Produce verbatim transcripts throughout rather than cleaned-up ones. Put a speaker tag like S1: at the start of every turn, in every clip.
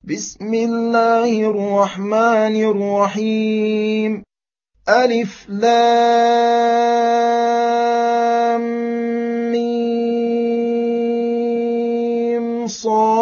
S1: بسم الله الرحمن الرحيم. ألف لام ميم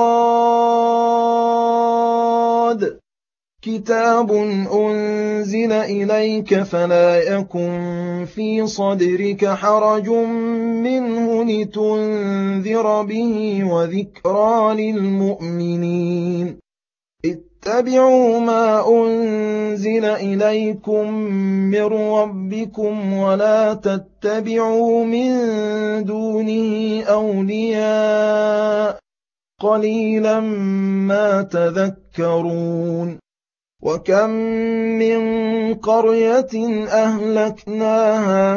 S1: صاد. كتاب أنزل إليك فلا يكن في صدرك حرج منه لتنذر به وذكرى للمؤمنين. اتبعوا ما أنزل إليكم من ربكم ولا تتبعوا من دونه أولياء قليلا ما تذكرون. وكم من قرية أهلكناها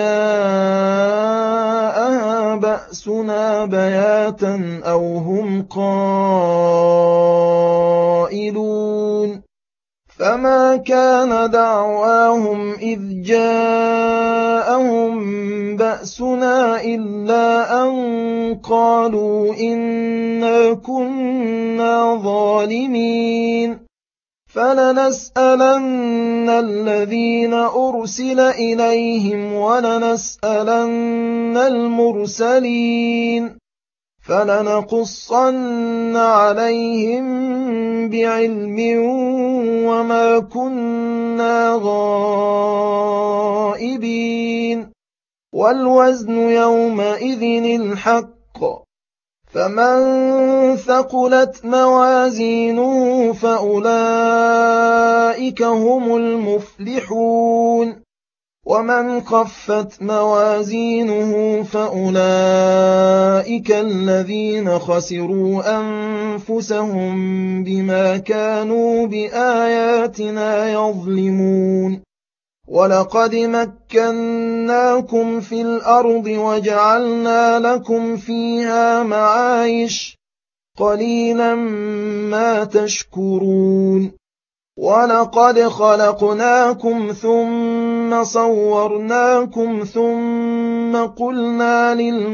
S1: فجاءها بأسنا بياتا أو هم قائلون. فما كان دعواهم إذ جاءهم بأسنا إلا أن قالوا إنا كنا ظالمين. فلنسألن الذين أرسل إليهم ولنسألن المرسلين. فلنقصن عليهم بعلم وما كنا غائبين. والوزن يومئذ الحق. فمن ثقلت موازينه فأولئك هم المفلحون. ومن خفت موازينه فأولئك الذين خسروا أنفسهم بما كانوا بآياتنا يظلمون. ولقد مكناكم في الأرض وجعلنا لكم فيها معايش قليلا ما تشكرون. ولقد خلقناكم ثم صورناكم ثم قلنا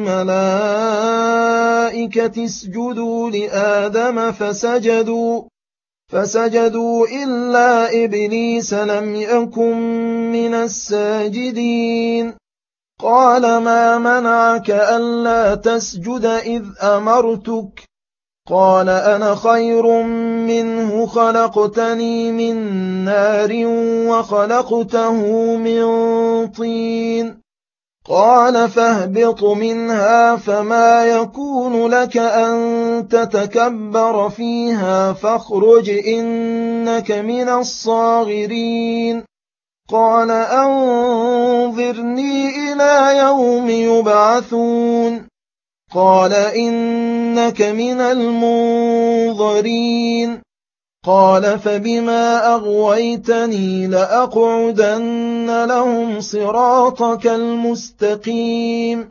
S1: للملائكة اسجدوا لآدم فسجدوا فسجدوا إلا إبليس لم يكن من الساجدين. قال ما منعك ألا تسجد إذ أمرتك؟ قال أنا خير منه خلقتني من نار وخلقته من طين. قال فاهبط منها فما يكون لك أن تتكبر فيها فاخرج إنك من الصاغرين. قال أنظرني إلى يوم يبعثون. قال إنك من المنظرين. قال فبما أغويتني لأقعدن لهم صراطك المستقيم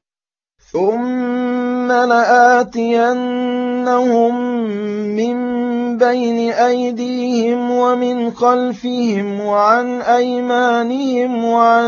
S1: ثم لآتينهم من بين أيديهم ومن خلفهم وعن أيمانهم وعن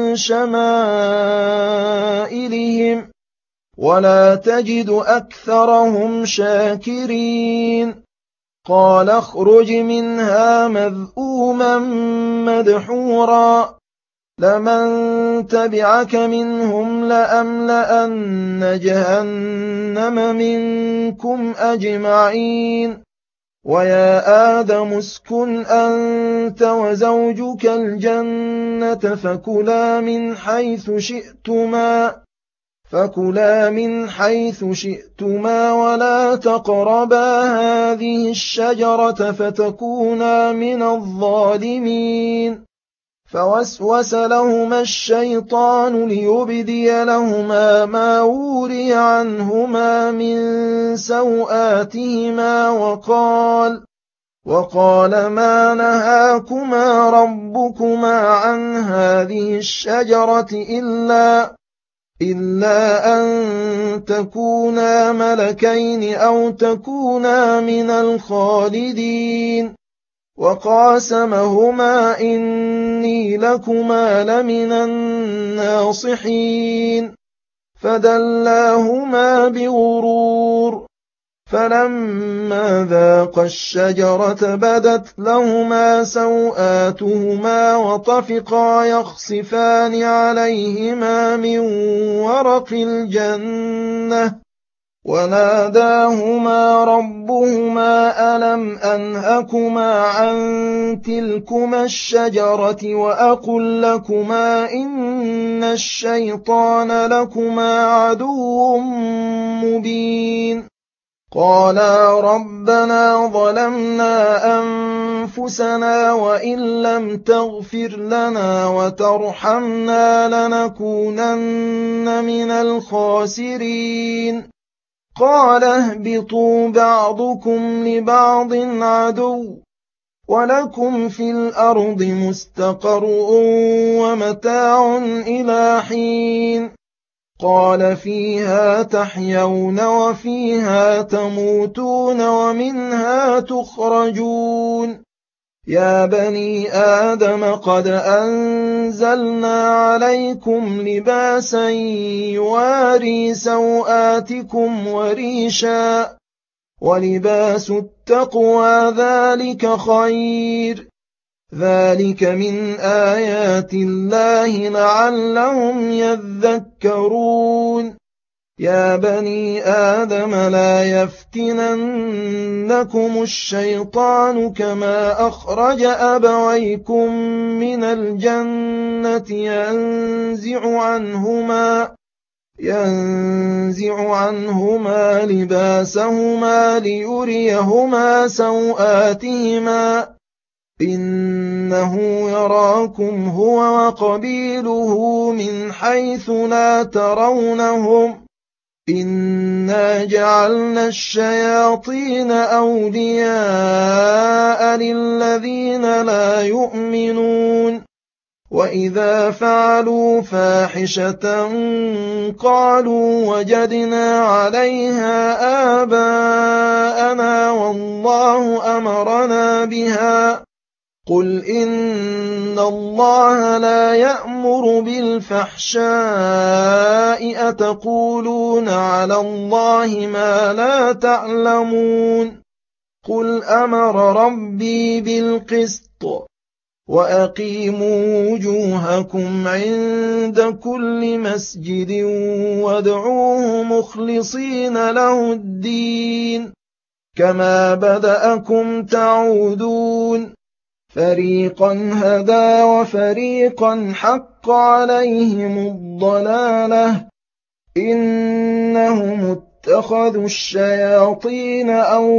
S1: شمائلهم ولا تجد أكثرهم شاكرين. قال اخرج منها مذءوما مدحورا لمن تبعك منهم لأملأن جهنم منكم أجمعين. ويا آدم اسكن أنت وزوجك الجنة فكلا من حيث شئتما فكلا من حيث شئتما ولا تقربا هذه الشجرة فتكونا من الظالمين. فوسوس لهما الشيطان ليبدي لهما ما وري عنهما من سوآتهما وقال وقال ما نهاكما ربكما عن هذه الشجرة إلا إلا أن تكونا ملكين أو تكونا من الخالدين. وقاسمهما إني لكما لمن الناصحين. فدلاهما بغرور فلما ذاقا الشجرة بدت لهما سوآتهما وطفقا يخصفان عليهما من ورق الجنة وناداهما ربهما ألم أنهكما عن تلكما الشجرة وأقل لكما إن الشيطان لكما عدو مبين قالا ربنا ظلمنا أنفسنا وإن لم تغفر لنا وترحمنا لنكونن من الخاسرين قال اهبطوا بعضكم لبعض عدو ولكم في الأرض مستقر ومتاع إلى حين قال فيها تحيون وفيها تموتون ومنها تخرجون يا بني آدم قد أنزلنا عليكم لباسا يواري سوآتكم وريشا ولباس التقوى ذلك خير ذلك من آيات الله لعلهم يذكرون يا بني آدم لا يفتننكم الشيطان كما أخرج أبويكم من الجنة ينزع عنهما ينزع عنهما لباسهما ليريهما سوآتهما إنه يراكم هو وقبيله من حيث لا ترونهم إنا جعلنا الشياطين أولياء للذين لا يؤمنون وإذا فعلوا فاحشة قالوا وجدنا عليها آباءنا والله أمرنا بها قل إن الله لا يأمر بالفحشاء أتقولون على الله ما لا تعلمون قل أمر ربي بالقسط وأقيموا وجوهكم عند كل مسجد وادعوه مخلصين له الدين كما بدأكم تعودون فريقا هدى وفريقا حق عليهم الضلالة إنهم اتخذوا الشياطين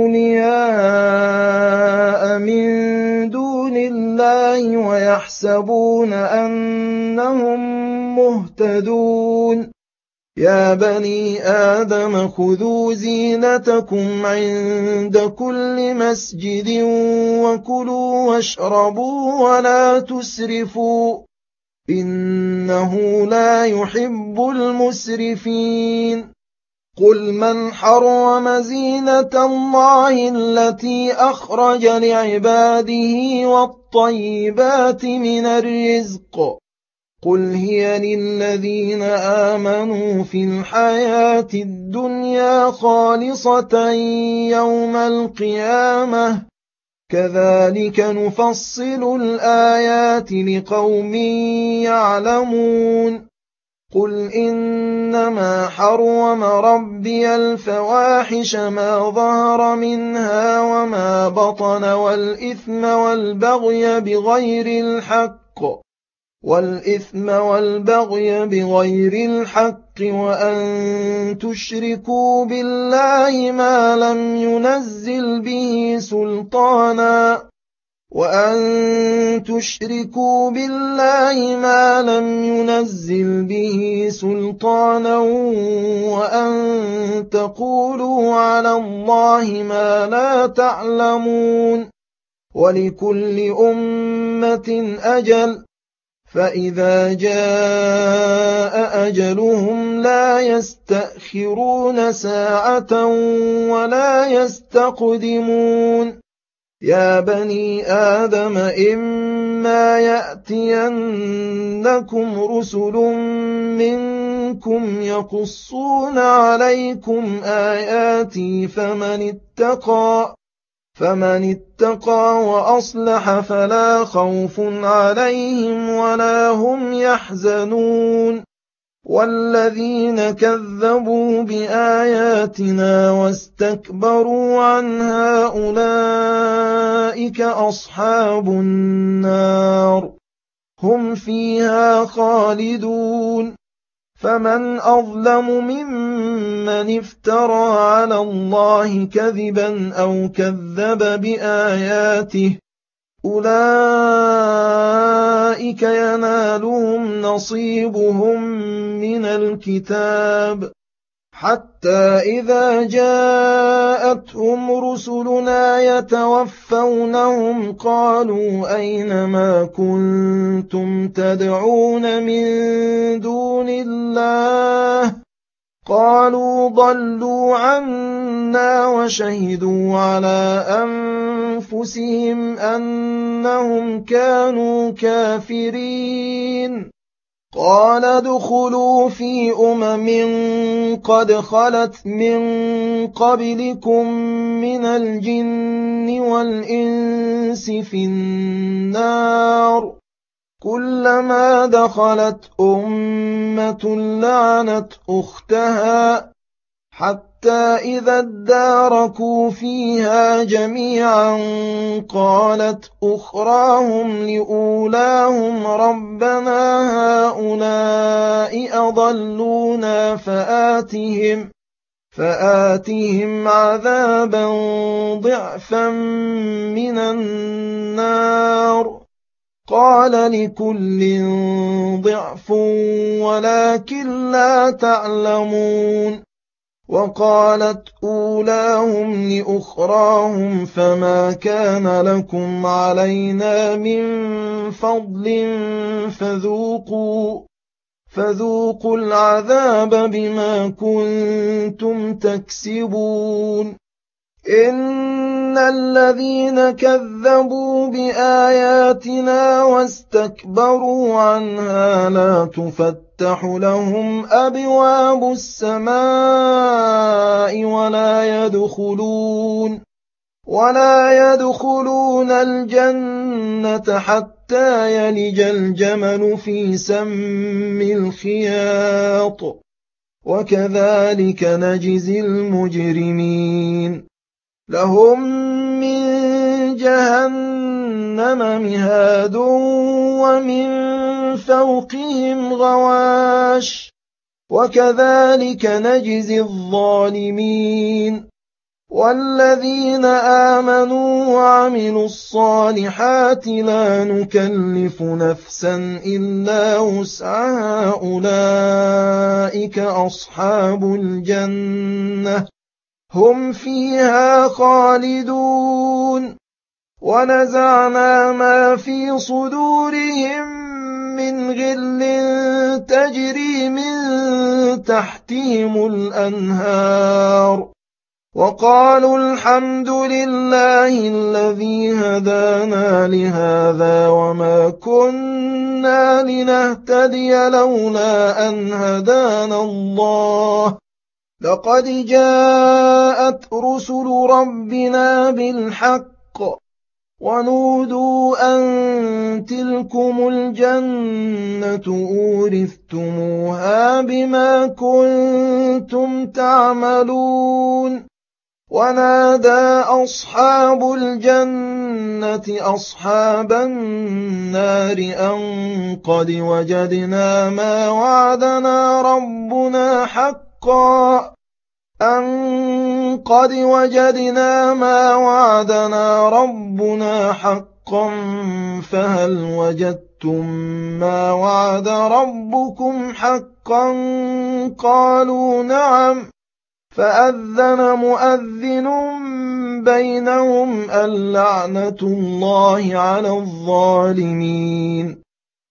S1: أولياء من دون الله ويحسبون أنهم مهتدون يا بني آدم خذوا زينتكم عند كل مسجد وكلوا واشربوا ولا تسرفوا إنه لا يحب المسرفين قل من حرم زينة الله التي أخرج لعباده والطيبات من الرزق قل هي للذين آمنوا في الحياة الدنيا خالصة يوم القيامة كذلك نفصل الآيات لقوم يعلمون قل إنما حرم ربي الفواحش ما ظهر منها وما بطن والإثم والبغي بغير الحق والإثم والبغي بغير الحق وأن تشركوا بالله ما لم ينزل به سلطانا وأن تشركوا بالله ما لم ينزل به سلطانا وأن تقولوا على الله ما لا تعلمون ولكل أمة أجل فإذا جاء أجلهم لا يستأخرون ساعة ولا يستقدمون يا بني آدم إما يأتينكم رسل ربكم يقصون عليكم آياتي فمن اتقى فمن اتقى وأصلح فلا خوف عليهم ولا هم يحزنون والذين كذبوا بآياتنا واستكبروا عنها أولئك أصحاب النار هم فيها خالدون فمن أظلم ممن افترى على الله كذبا أو كذب بآياته أولئك ينالهم نصيبهم من الكتاب حتى إذا جاءتهم رسلنا يتوفونهم قالوا أين ما كنتم تدعون من دون الله قالوا ضلوا عنا وشهدوا على أنفسهم أنهم كانوا كافرين قال ادخلوا في أمم قد خلت من قبلكم من الجن والإنس في النار كلما دخلت أمة لعنت أختها حتى إذا اداركوا فيها جميعا قالت أخراهم لأولاهم ربنا هؤلاء أضلونا فآتهم فآتهم عذابا ضعفا من النار قال لكل ضعف ولكن لا تعلمون وقالت أولاهم لأخراهم فما كان لكم علينا من فضل فذوقوا فذوقوا العذاب بما كنتم تكسبون إن الذين كذبوا بآياتنا واستكبروا عنها لا تفتح لهم أبواب السماء ولا يدخلون ولا يدخلون الجنة حتى يلج الجمل في سم الخياط وكذلك نجزي المجرمين لهم من جهنم مهاد ومن فوقهم غواش وكذلك نجزي الظالمين والذين آمنوا وعملوا الصالحات لا نكلف نفسا إلا وسعها أولئك أصحاب الجنة هم فيها خالدون ونزعنا ما في صدورهم من غل تجري من تحتهم الأنهار وقالوا الحمد لله الذي هدانا لهذا وما كنا لنهتدي لولا أن هدانا الله لقد جاءت رسل ربنا بالحق ونودوا أن تلكم الجنة أورثتموها بما كنتم تعملون ونادى أصحاب الجنة أصحاب النار أن قد وجدنا ما وعدنا ربنا حقا أن قد وجدنا ما وعدنا ربنا حقا فهل وجدتم ما وعد ربكم حقا قالوا نعم فأذن مؤذن بينهم اللعنة الله على الظالمين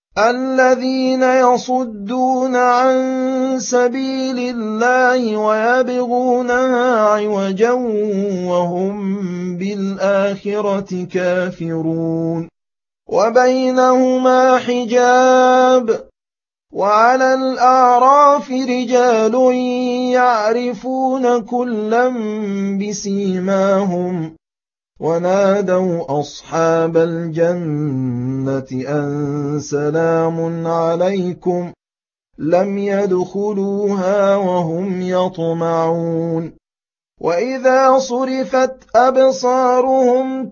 S1: الذين يصدون عن سبيل الله ويبغونها عوجا وهم بالآخرة كافرون وبينهما حجاب وعلى الأعراف رجال يعرفون كلا بسيماهم ونادوا أصحاب الجنة أن سلام عليكم لم يدخلوها وهم يطمعون وإذا صرفت أبصارهم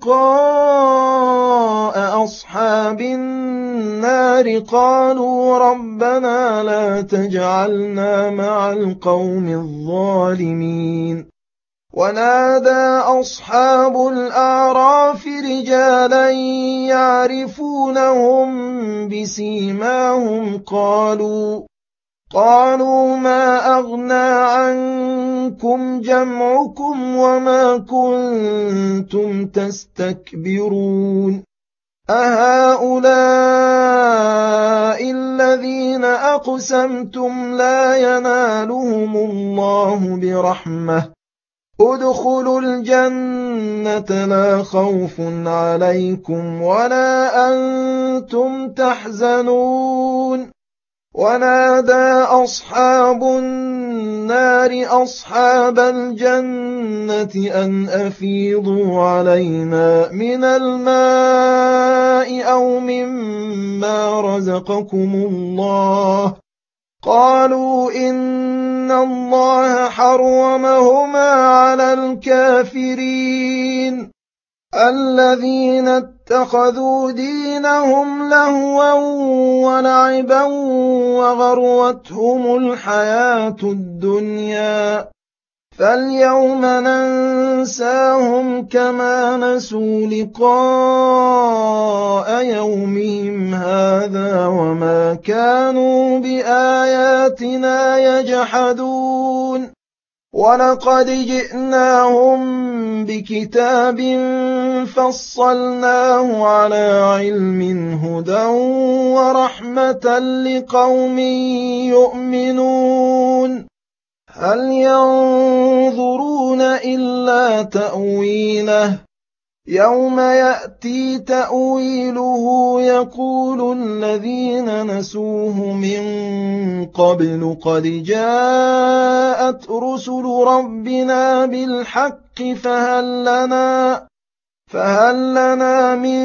S1: تلقاء أصحاب النار قالوا ربنا لا تجعلنا مع القوم الظالمين ونادى أصحاب الأعراف رجالا يعرفونهم بسيماهم قالوا قالوا ما أغنى عنكم جمعكم وما كنتم تستكبرون أهؤلاء الذين أقسمتم لا ينالهم الله برحمة ادخلوا الجنة لا خوف عليكم ولا أنتم تحزنون ونادى أصحاب النار أصحاب الجنة أن أفيضوا علينا من الماء أو مما رزقكم الله قالوا إن الله حرمهما على الكافرين الذين اتخذوا دينهم لهوا ولعبا وغرتهم الحياة الدنيا فاليوم ننساهم كما نسوا لقاء يومهم هذا وما كانوا بآياتنا يجحدون ولقد جئناهم بكتاب فصلناه على علم هدى ورحمة لقوم يؤمنون هل ينظرون إلا تأويله يوم يأتي تأويله يقول الذين نسوه من قبل قد جاءت رسل ربنا بالحق فهل لنا فهل لنا من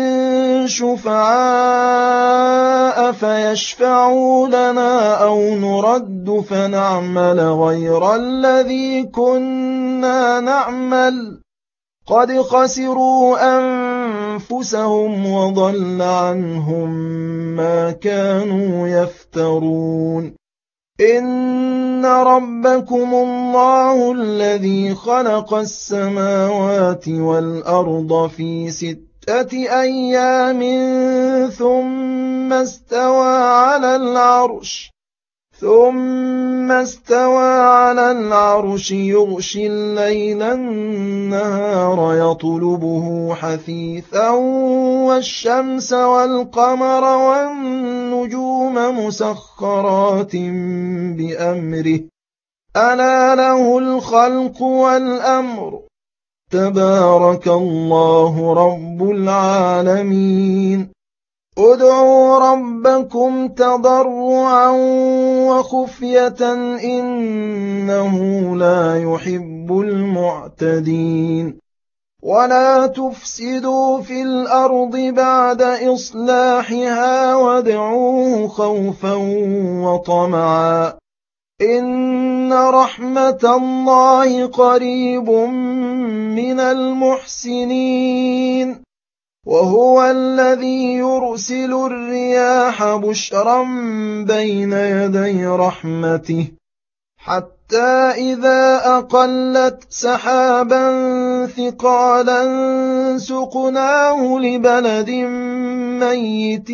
S1: شفعاء فيشفعوا لنا أو نرد فنعمل غير الذي كنا نعمل قد خسروا أنفسهم وضل عنهم ما كانوا يفترون إن ربكم الله الذي خلق السماوات والأرض في ستة أيام ثم استوى على العرش ثم استوى على العرش يغشي الليل النهار يطلبه حثيثا والشمس والقمر والنجوم مسخرات بأمره ألا له الخلق والأمر تبارك الله رب العالمين ادعوا ربكم تضرعا وخفية إنه لا يحب المعتدين ولا تفسدوا في الأرض بعد إصلاحها وادعوه خوفا وطمعا إن رحمة الله قريب من المحسنين وهو الذي يرسل الرياح بشرا بين يدي رحمته حتى إذا أقلت سحابا ثقالا سقناه لبلد ميت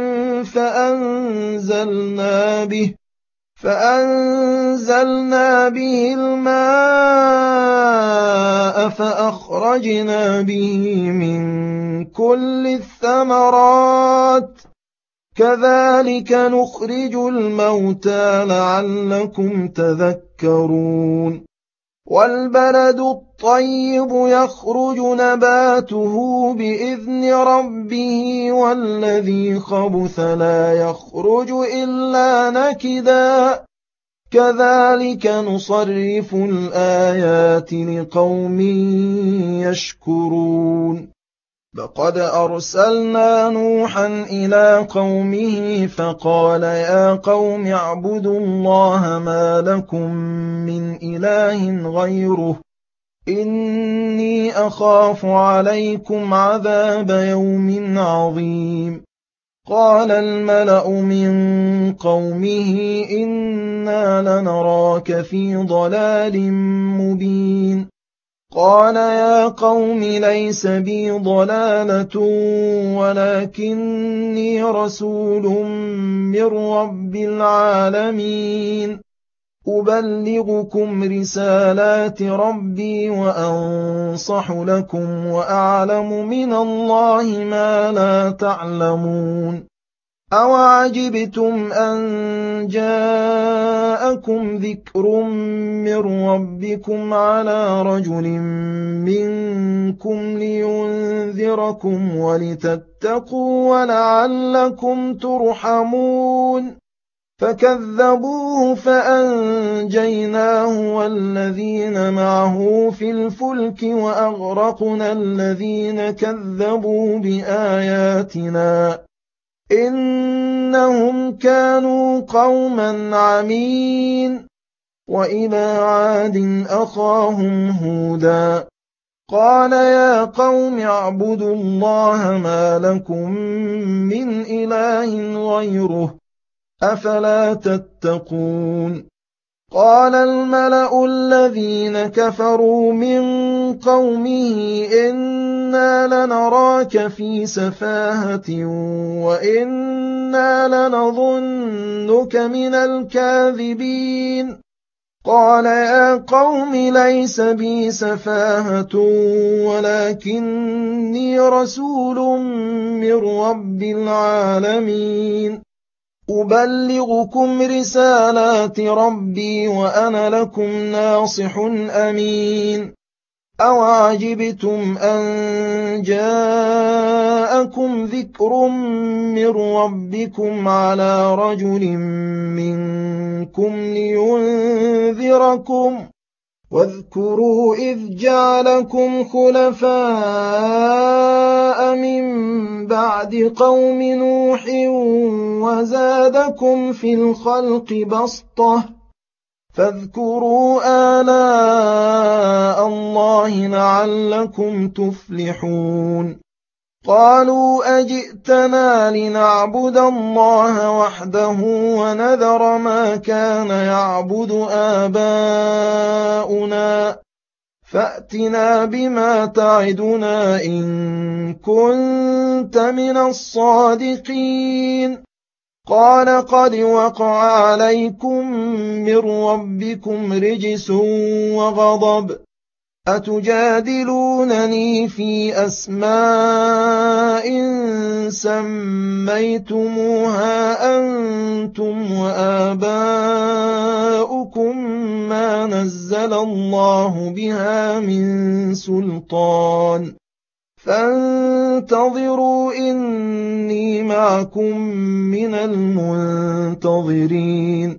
S1: فأنزلنا به فأنزلنا به الماء فأخرجنا به من كل الثمرات كذلك نخرج الموتى لعلكم تذكرون والبلد الطيب يخرج نباته بإذن ربه والذي خبث لا يخرج إلا نكدا كذلك نصرف الآيات لقوم يشكرون لقد أرسلنا نوحا إلى قومه فقال يا قوم اعبدوا الله ما لكم من إله غيره إني أخاف عليكم عذاب يوم عظيم قال الملأ من قومه إنا لنراك في ضلال مبين قال يا قوم ليس بي ضلالة ولكني رسول من رب العالمين أبلغكم رسالات ربي وأنصح لكم وأعلم من الله ما لا تعلمون أوعجبتم أن جاءكم ذكر من ربكم على رجل منكم لينذركم ولتتقوا ولعلكم ترحمون فكذبوه فأنجيناه والذين معه في الفلك وأغرقنا الذين كذبوا بآياتنا إنهم كانوا قوما عمين وإلى عاد أخاهم هودا قال يا قوم اعبدوا الله ما لكم من إله غيره أفلا تتقون قال الملأ الذين كفروا من قومه إنا لنراك في سفاهة وإنا لنظنك من الكاذبين قال يا قوم ليس بي سفاهة ولكني رسول من رب العالمين أبلغكم رسالات ربي وأنا لكم ناصح أمين أوعجبتم أن جاءكم ذكر من ربكم على رجل منكم لينذركم واذكروا إذ جعلكم خلفاء من بعد قوم نوح وزادكم في الخلق بسطة فاذكروا آلاء الله لعلكم تفلحون قالوا أجئتنا لنعبد الله وحده ونذر ما كان يعبد آباؤنا فأتنا بما تعدنا إن كنت من الصادقين قال قد وقع عليكم من ربكم رجس وغضب أتجادلونني في أسماء سميتموها أنتم وآباؤكم ما نزل الله بها من سلطان فانتظروا إني معكم من المنتظرين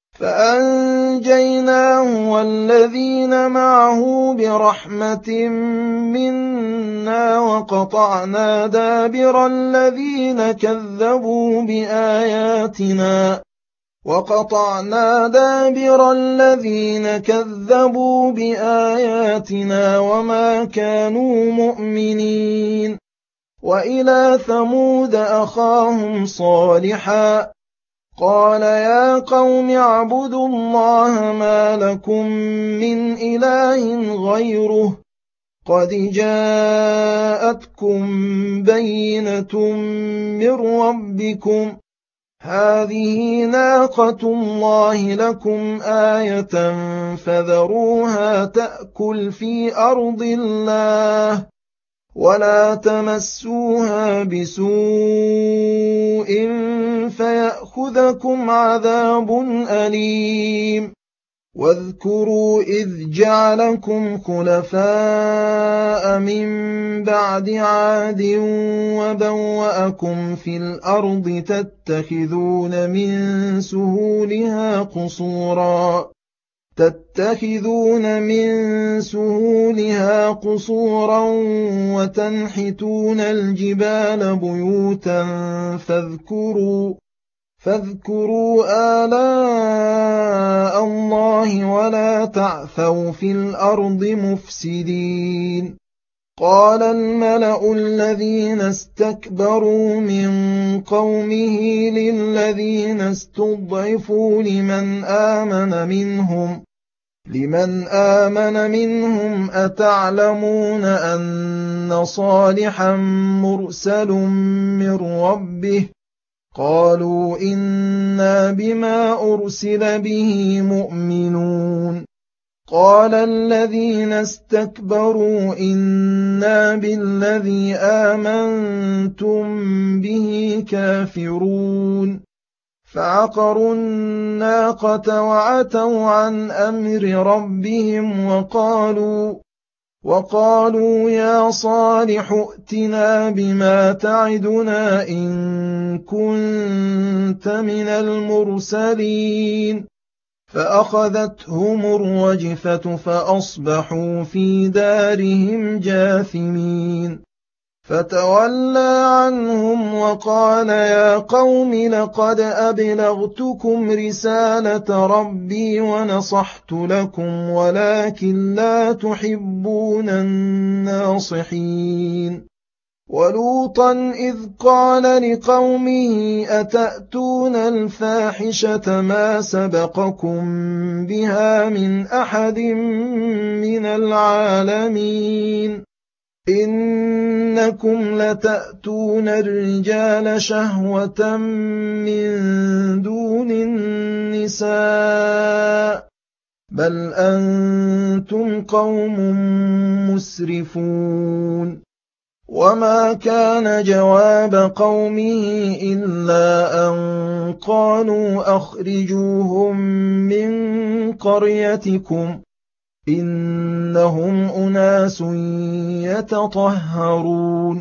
S1: فأنجيناه والذين معه برحمة منا وقطعنا دابر الذين كذبوا بآياتنا وقطعنا دابر الذين كذبوا بآياتنا وما كانوا مؤمنين وإلى ثمود أخاهم صالحا قال يا قوم اعبدوا الله ما لكم من إله غيره قد جاءتكم بينة من ربكم هذه ناقة الله لكم آية فذروها تأكل في أرض الله ولا تمسوها بسوء فيأخذكم عذاب أليم واذكروا إذ جعلكم خلفاء من بعد عاد وبوأكم في الأرض تتخذون من سهولها قصورا تتخذون من سهولها قصورا وتنحتون الجبال بيوتا فاذكروا فاذكروا آلاء الله ولا تعثوا في الأرض مفسدين قال الملأ الذين استكبروا من قومه للذين استضعفوا لمن آمن منهم لمن آمن منهم أتعلمون أن صالحا مرسل من ربه قالوا إنا بما أرسل به مؤمنون قال الذين استكبروا إنا بالذي آمنتم به كافرون فعقروا الناقة وعتوا عن أمر ربهم وقالوا وقالوا يا صالح ائتنا بما تعدنا إن كنت من المرسلين فأخذتهم الرجفة فأصبحوا في دارهم جاثمين فتولى عنهم وقال يا قوم لقد أبلغتكم رسالة ربي ونصحت لكم ولكن لا تحبون الناصحين ولوطا إذ قال لقومه أتأتون الفاحشة ما سبقكم بها من أحد من العالمين إنكم لتأتون الرجال شهوة من دون النساء بل أنتم قوم مسرفون وما كان جواب قومه إلا أن قالوا أخرجوهم من قريتكم إنهم أناس يتطهرون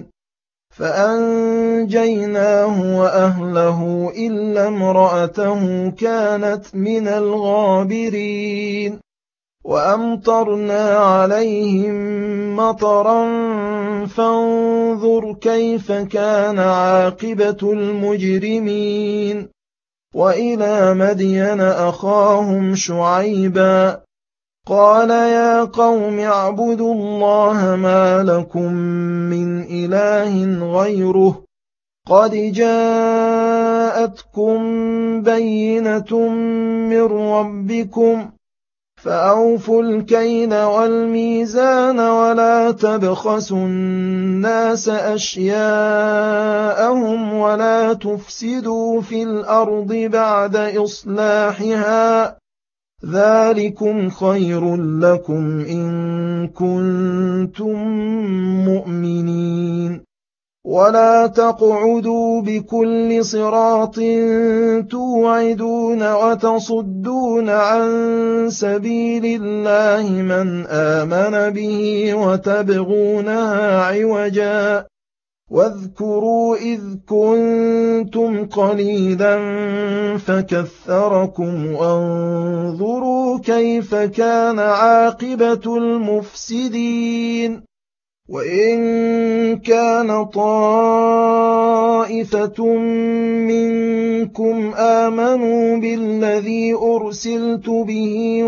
S1: فأنجيناه وأهله إلا امرأته كانت من الغابرين وأمطرنا عليهم مطرا فانظر كيف كان عاقبة المجرمين وإلى مدين أخاهم شعيبا قال يا قوم اعبدوا الله ما لكم من إله غيره قد جاءتكم بينة من ربكم فأوفوا الكيل والميزان ولا تبخسوا الناس أشياءهم ولا تفسدوا في الأرض بعد إصلاحها ذلكم خير لكم إن كنتم مؤمنين ولا تقعدوا بكل صراط توعدون وتصدون عن سبيل الله من آمن به وتبغونها عوجا واذكروا إذ كنتم قليلا فكثركم وانظروا كيف كان عاقبة المفسدين وإن كان طائفة منكم آمنوا بالذي أرسلت به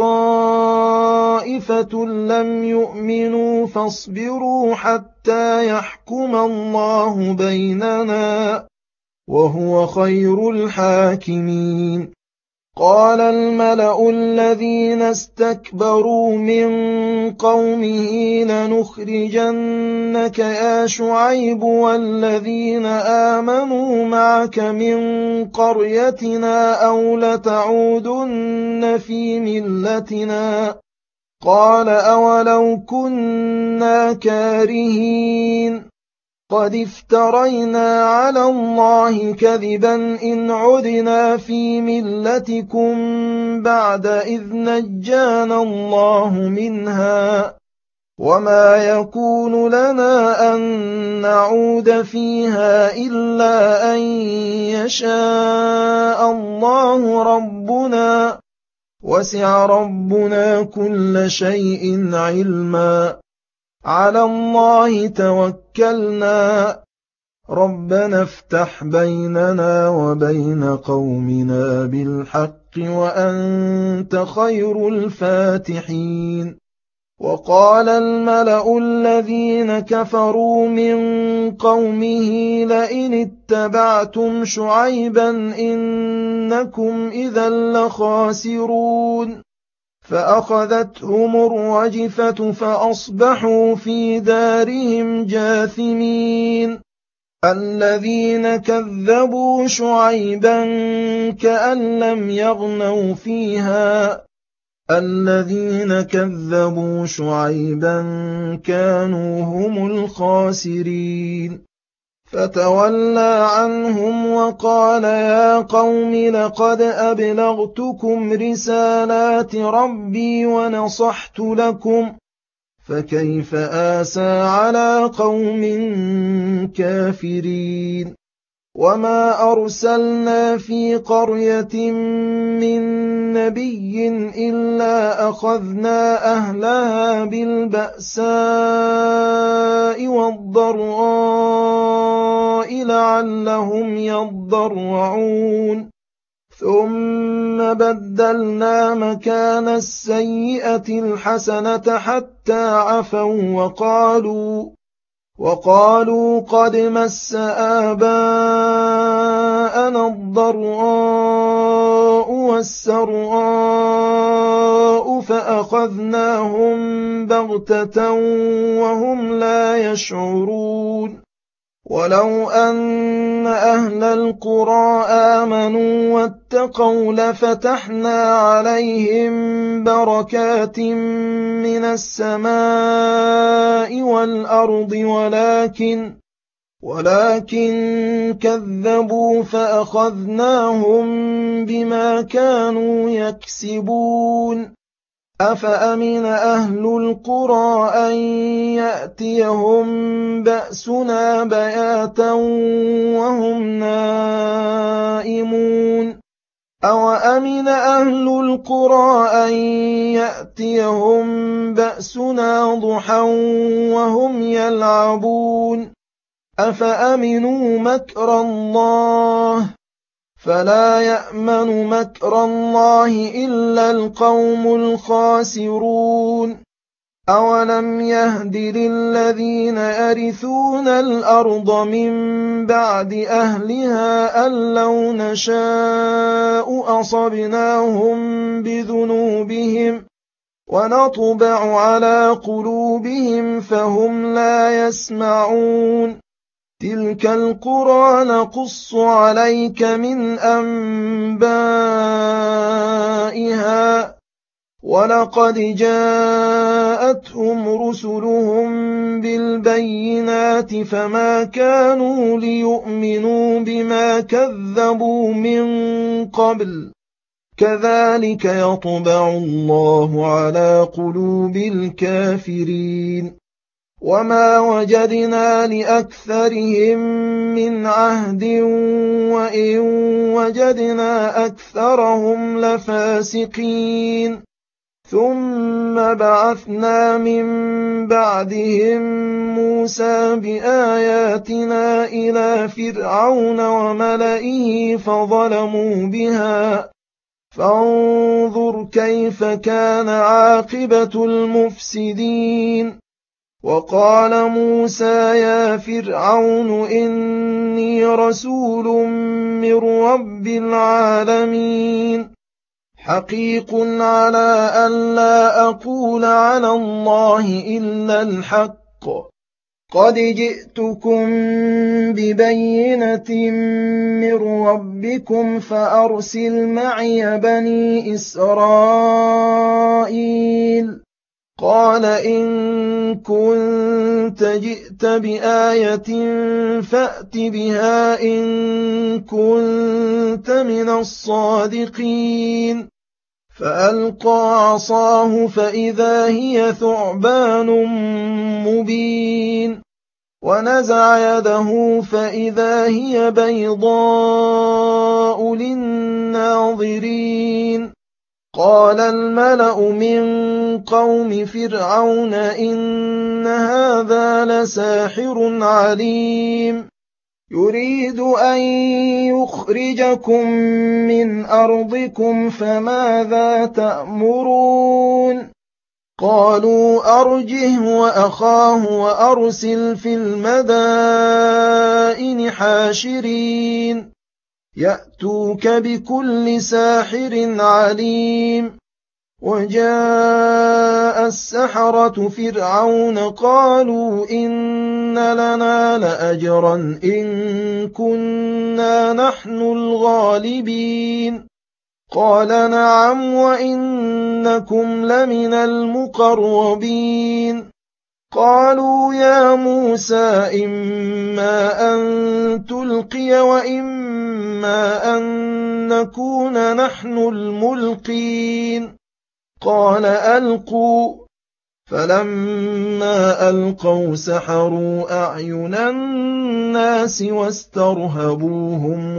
S1: وطائفة لم يؤمنوا فاصبروا حتى يحكم الله بيننا وهو خير الحاكمين قال الملأ الذين استكبروا من قومه لنخرجنك يا شعيب والذين آمنوا معك من قريتنا أو لتعودن في ملتنا قال أولو كنا كارهين قد افترينا على الله كذبا إن عدنا في ملتكم بعد إذ نجانا الله منها وما يكون لنا أن نعود فيها إلا أن يشاء الله ربنا وسع ربنا كل شيء علما على الله توكلنا ربنا افتح بيننا وبين قومنا بالحق وأنت خير الفاتحين وقال الملأ الذين كفروا من قومه لئن اتبعتم شعيبا إنكم إذا لخاسرون فأخذتهم الرجفة فأصبحوا في دارهم جاثمين الذين كذبوا شعيبا كأن لم يغنوا فيها الذين كذبوا شعيبا كانوا هم الخاسرين فتولى عنهم وقال يا قوم لقد أبلغتكم رسالات ربي ونصحت لكم فكيف آسى على قوم كافرين وما أرسلنا في قرية من نبي إلا أخذنا أهلها بالبأساء والضراء لعلهم يضرعون ثم بدلنا مكان السيئة الحسنة حتى عفوا وقالوا وقالوا قد مس آباءنا الضراء والسراء فأخذناهم بغتة وهم لا يشعرون ولو أن أهل القرى آمنوا واتقوا لفتحنا عليهم بركات من السماء والأرض ولكن ولكن كذبوا فأخذناهم بما كانوا يكسبون أفأمن أهل القرى أن يأتيهم بأسنا بياتا وهم نائمون أوأمن أهل القرى أن يأتيهم بأسنا ضحى وهم يلعبون أفأمنوا مكر الله فلا يأمن مكر الله إلا القوم الخاسرون أولم يهد للذين يرثون الأرض من بعد أهلها أن لو نشاء أصبناهم بذنوبهم ونطبع على قلوبهم فهم لا يسمعون تلك القرى نقص عليك من أنبائها ولقد جاءتهم رسلهم بالبينات فما كانوا ليؤمنوا بما كذبوا من قبل كذلك يطبع الله على قلوب الكافرين وما وجدنا لأكثرهم من عهد وإن وجدنا أكثرهم لفاسقين ثم بعثنا من بعدهم موسى بآياتنا إلى فرعون وملئه فظلموا بها فانظر كيف كان عاقبة المفسدين وقال موسى يا فرعون إني رسول من رب العالمين حقيق على أن لا أقول على الله إلا الحق قد جئتكم ببينة من ربكم فأرسل معي بني إسرائيل قال إن كنت جئت بآية فأت بها إن كنت من الصادقين فألقى عصاه فإذا هي ثعبان مبين ونزع يده فإذا هي بيضاء للناظرين قال الملأ من قوم فرعون إن هذا لساحر عليم يريد أن يخرجكم من أرضكم فماذا تأمرون قالوا أرجه وأخاه وأرسل في المدائن حاشرين يأتوك بكل ساحر عليم وجاء السحرة فرعون قالوا إن لنا لأجرا إن كنا نحن الغالبين قال نعم وإنكم لمن المقربين قالوا يا موسى إما أن تلقي وإما أن نكون نحن الملقين قال ألقوا فلما ألقوا سحروا أعين الناس واسترهبوهم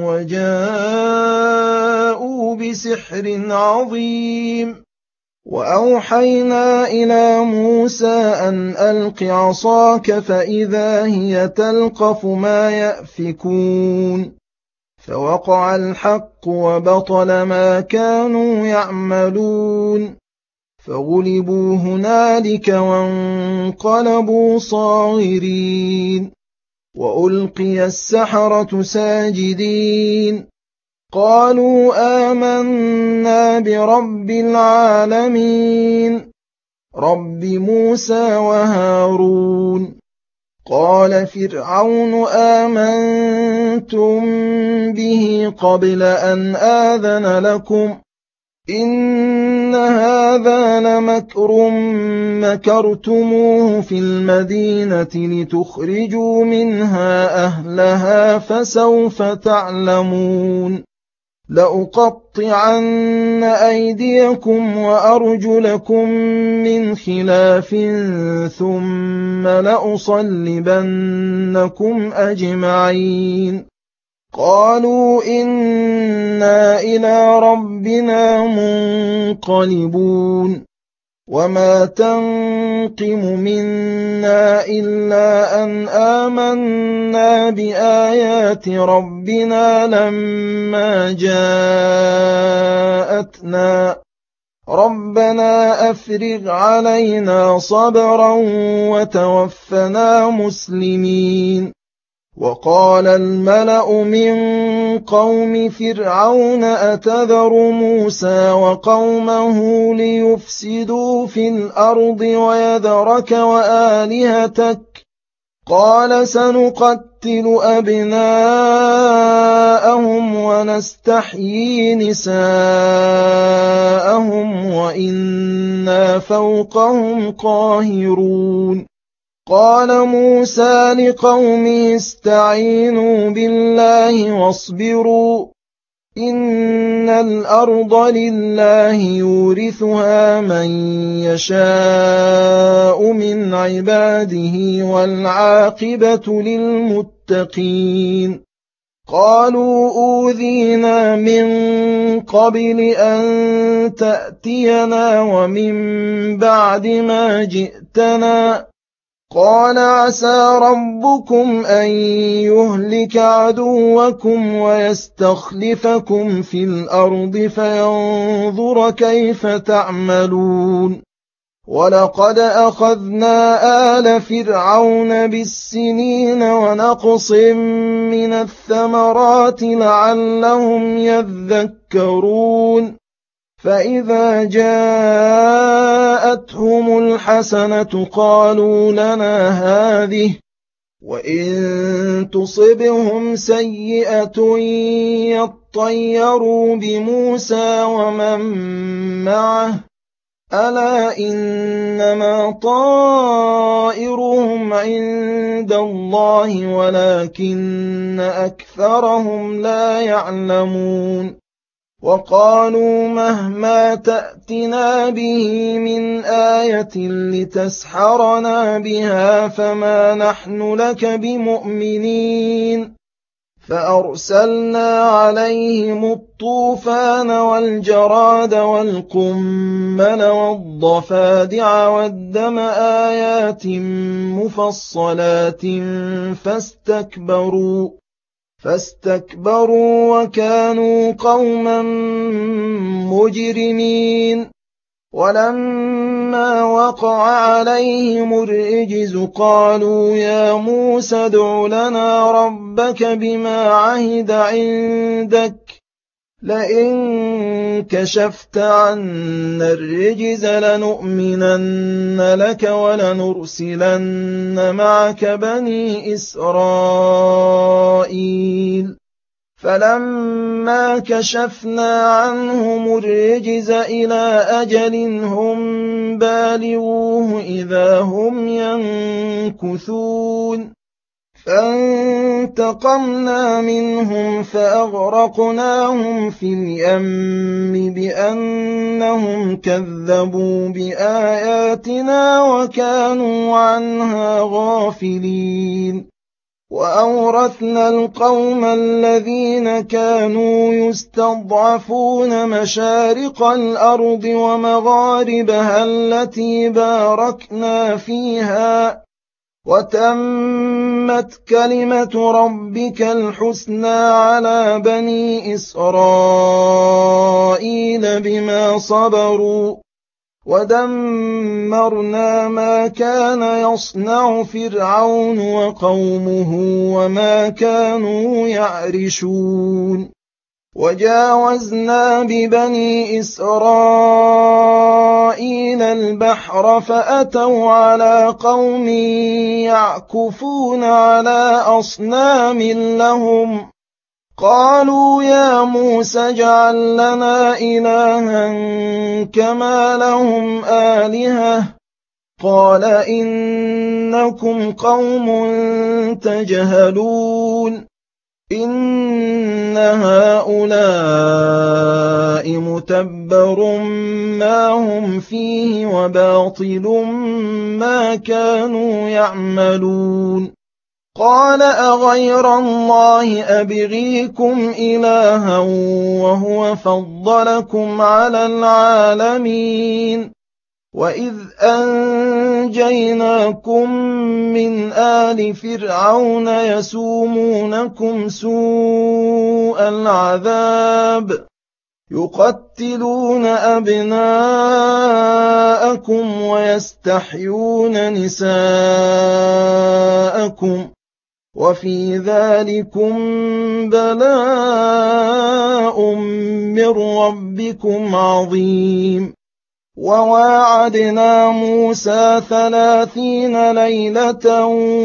S1: وجاءوا بسحر عظيم وأوحينا إلى موسى أن ألق عصاك فإذا هي تلقف ما يأفكون فوقع الحق وبطل ما كانوا يعملون فغلبوا هنالك وانقلبوا صاغرين وألقي السحرة ساجدين قالوا آمنا برب العالمين رب موسى وهارون قال فرعون آمنتم به قبل أن آذن لكم إن هذا لمكر مكرتموه في المدينة لتخرجوا منها أهلها فسوف تعلمون لأقطعن أيديكم وأرجلكم من خلاف ثم لأصلبنكم أجمعين قالوا إنا إلى ربنا منقلبون وما تنقم منا إلا أن آمنا بآيات ربنا لما جاءتنا ربنا أفرغ علينا صبرا وتوفنا مسلمين وقال الملأ من قوم فرعون أتذر موسى وقومه ليفسدوا في الأرض ويذرك وآلهتك قال سنقتل أبناءهم ونستحيي نساءهم وإنا فوقهم قاهرون قال موسى لقومه استعينوا بالله واصبروا إن الأرض لله يورثها من يشاء من عباده والعاقبة للمتقين قالوا أوذينا من قبل أن تأتينا ومن بعد ما جئتنا قال عسى ربكم أن يهلك عدوكم ويستخلفكم في الأرض فينظر كيف تعملون ولقد أخذنا آل فرعون بالسنين ونقص من الثمرات لعلهم يذكرون فإذا جاءتهم الحسنة قالوا لنا هذه وإن تصبهم سيئة يطيروا بموسى ومن معه ألا إنما طائرهم عند الله ولكن أكثرهم لا يعلمون وقالوا مهما تأتنا به من آية لتسحرنا بها فما نحن لك بمؤمنين فأرسلنا عليهم الطوفان والجراد والقمل والضفادع والدم آيات مفصلات فاستكبروا فاستكبروا وكانوا قوما مجرمين ولما وقع عليهم الرجز قالوا يا موسى ادع لنا ربك بما عهد عندك لئن كشفت عنا الرجز لنؤمنن لك ولنرسلن معك بني إسرائيل فلما كشفنا عنهم الرجز إلى أجل هم بالغوه إذا هم ينكثون فانتقمنا منهم فأغرقناهم في اليم بأنهم كذبوا بآياتنا وكانوا عنها غافلين وأورثنا القوم الذين كانوا يستضعفون مشارق الأرض ومغاربها التي باركنا فيها وتمت كلمة ربك الحسنى على بني إسرائيل بما صبروا ودمرنا ما كان يصنع فرعون وقومه وما كانوا يعرشون وجاوزنا ببني إسرائيل البحر فأتوا على قوم يعكفون على أصنام لهم قالوا يا موسى اجعل لنا إلها كما لهم آلهة قال إنكم قوم تجهلون إن هؤلاء متبر ما هم فيه وباطل ما كانوا يعملون قال أغير الله أبغيكم إلها وهو فضلكم على العالمين وإذ أنجيناكم من آل فرعون يسومونكم سوء العذاب يقتلون أبناءكم ويستحيون نساءكم وفي ذلكم بلاء من ربكم عظيم وواعدنا موسى ثلاثين ليلة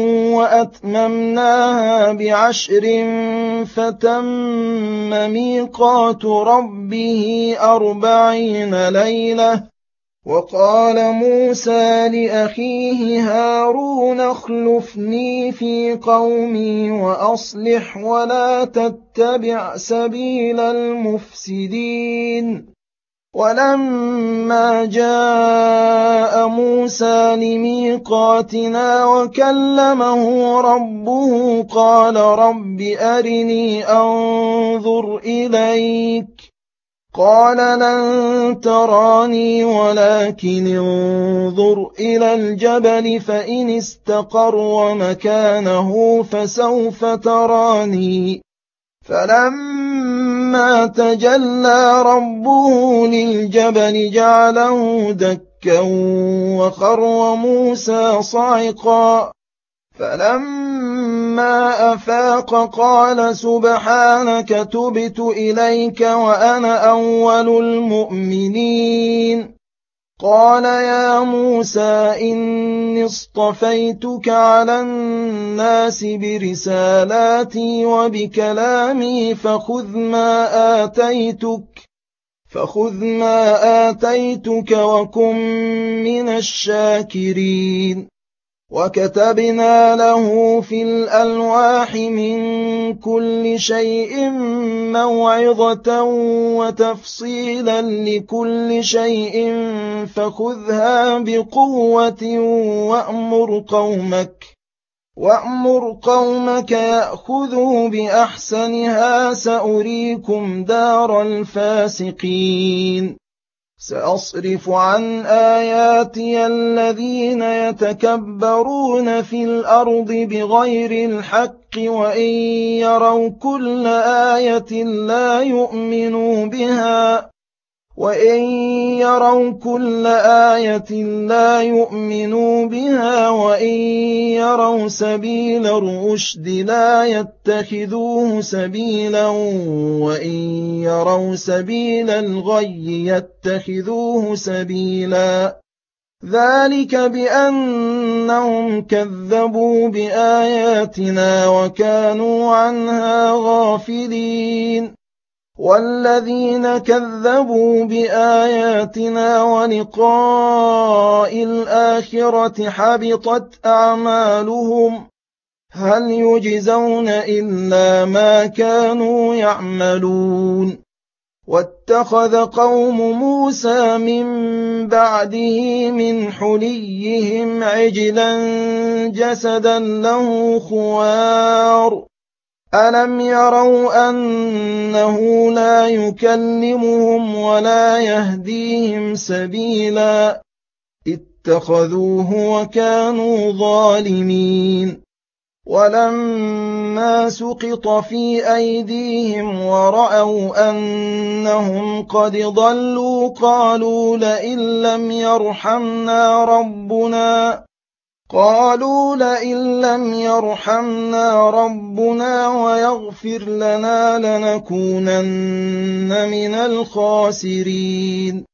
S1: وأتممناها بعشر فتم ميقات ربه أربعين ليلة وقال موسى لأخيه هارون اخلفني في قومي وأصلح ولا تتبع سبيل المفسدين ولما جاء موسى لميقاتنا وكلمه ربه قال رب أرني أنظر إليك قال لن تراني ولكن انظر إلى الجبل فإن استقر مكانه فسوف تراني فلما تجلى ربه للجبل جعله دكا وخر موسى صعقا فلما أفاق قال سبحانك تبت إليك وأنا أول المؤمنين قال يا موسى إني اصطفيتك على الناس برسالاتي وبكلامي فخذ ما آتيتك فخذ ما آتيتك وكن من الشاكرين وكتبنا له في الألواح من كل شيء موعظة وتفصيلا لكل شيء فخذها بقوة وأمر قومك وأمر قومك يأخذوا بأحسنها سأريكم دار الفاسقين سأصرف عن آياتي الذين يتكبرون في الأرض بغير الحق وإن يروا كل آية لا يؤمنوا بها وإن يروا كل آية لا يؤمنوا بها وإن يروا سبيل الرشد لا يتخذوه سبيلا وإن يروا سبيل الغي يتخذوه سبيلا ذلك بأنهم كذبوا بآياتنا وكانوا عنها غافلين والذين كذبوا بآياتنا ولقاء الآخرة حبطت أعمالهم هل يجزون إلا ما كانوا يعملون واتخذ قوم موسى من بعده من حليهم عجلا جسدا له خوار ألم يروا أنه لا يكلمهم ولا يهديهم سبيلا اتخذوه وكانوا ظالمين ولما سقط في أيديهم ورأوا أنهم قد ضلوا قالوا لئن لم يرحمنا ربنا قالوا لئن لم يرحمنا ربنا ويغفر لنا لنكونن من الخاسرين